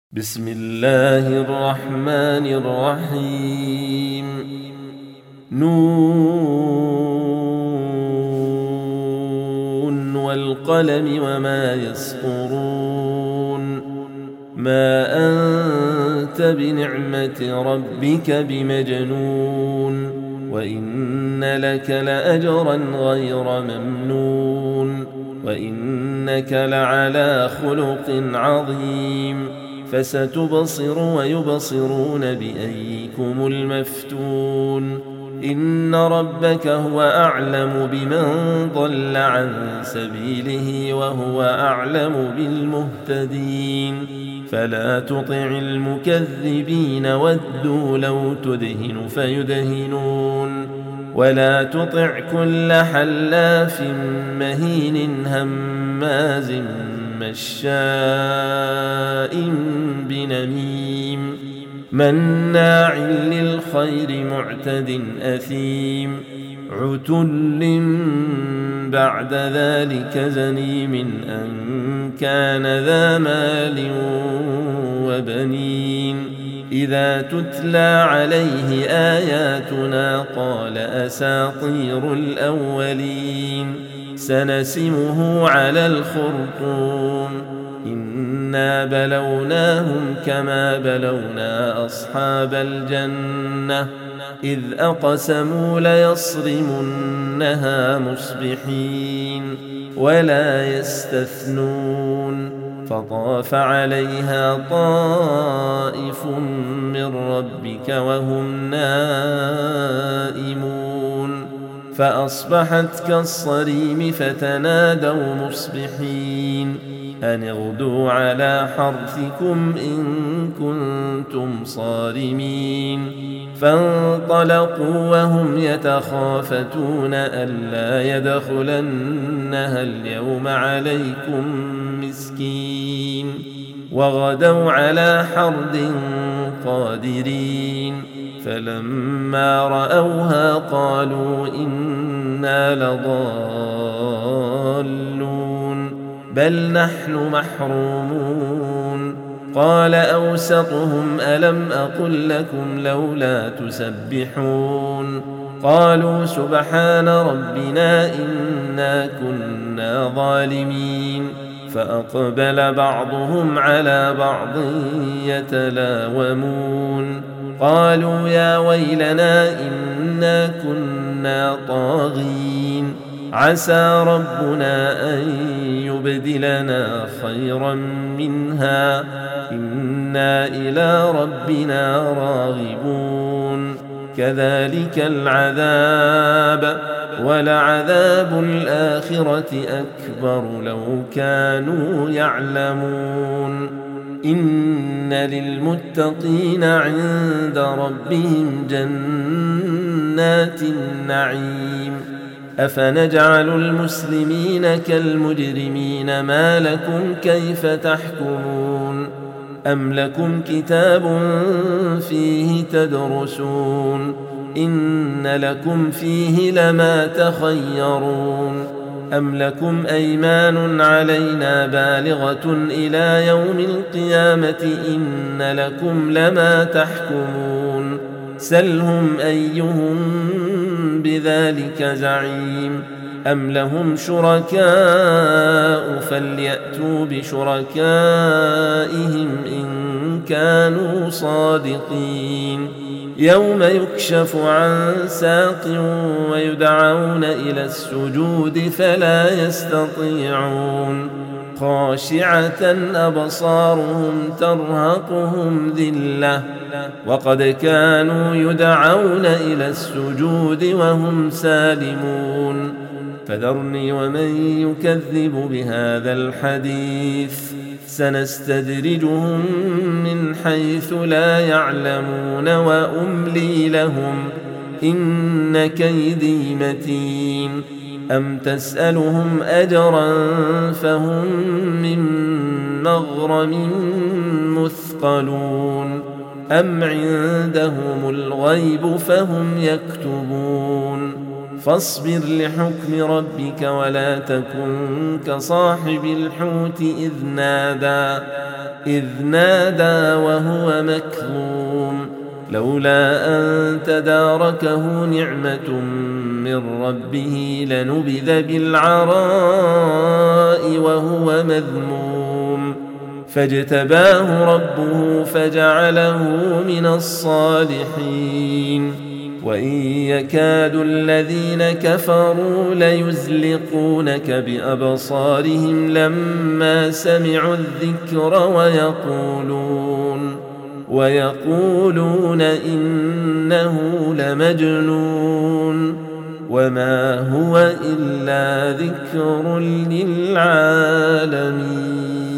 بسم الله الرحمن الرحيم نون والقلم وما يسطرون ما أنت بنعمة ربك بمجنون وإن لك لأجرا غير ممنون وإنك لعلى خلق عظيم فستبصر ويبصرون بأيكم المفتون إن ربك هو أعلم بمن ضل عن سبيله وهو أعلم بالمهتدين فلا تطع المكذبين ودوا لو تدهن فيدهنون ولا تطع كل حلاف مهين هماز مشاء بنميم مناع للخير معتد أثيم عتل بعد ذلك زنيم أن كان ذا مال وبنين إذا تتلى عليه آياتنا قال أساطير الأولين سنسمه على الخرطوم إنا بلوناهم كما بلونا أصحاب الجنة إذ أقسموا ليصرمنها مصبحين ولا يستثنون فطاف عليها طائف من ربك وهم نائمون فأصبحت كالصريم فتنادوا مصبحين أن اغدوا على حرثكم إن كنتم صارمين فانطلقوا وهم يتخافتون ألا يدخلنها اليوم عليكم مسكين وغدوا على حرد قادرين فلما رأوها قالوا إنا لضالون بل نحن محرومون قال أوسطهم ألم أقل لكم لولا تسبحون قالوا سبحان ربنا إنا كنا ظالمين فأقبل بعضهم على بعض يتلاومون قالوا يا ويلنا إنا كنا طاغين عسى ربنا أن يبدلنا خيرا منها إنا إلى ربنا راغبون كذلك العذاب ولعذاب الآخرة أكبر لو كانوا يعلمون إن للمتقين عند ربهم جنات النعيم أفنجعل المسلمين كالمجرمين ما لكم كيف تحكمون أم لكم كتاب فيه تدرسون إن لكم فيه لما تخيرون أم لكم أيمان علينا بالغة إلى يوم القيامة إن لكم لما تحكمون سلهم أيهم بذلك زعيم أم لهم شركاء فليأتوا بشركائهم إن كانوا صادقين يوم يكشف عن ساق ويدعون إلى السجود فلا يستطيعون خاشعة أبصارهم ترهقهم ذلة وقد كانوا يدعون إلى السجود وهم سالمون فذرني ومن يكذب بهذا الحديث سنستدرجهم من حيث لا يعلمون وأملي لهم إن كيدي متين أم تسألهم أجرا فهم من مغرم مثقلون أم عندهم الغيب فهم يكتبون فاصبر لحكم ربك ولا تكن كصاحب الحوت إذ نادى إذ نادى وهو مكظوم لولا أن تداركه نعمة من ربه لنبذ بالعراء وهو مذموم فاجتباه ربه فجعله من الصالحين وإن يكاد الذين كفروا ليزلقونك بأبصارهم لما سمعوا الذكر ويقولون إنه لمجنون وما هو إلا ذكر للعالمين.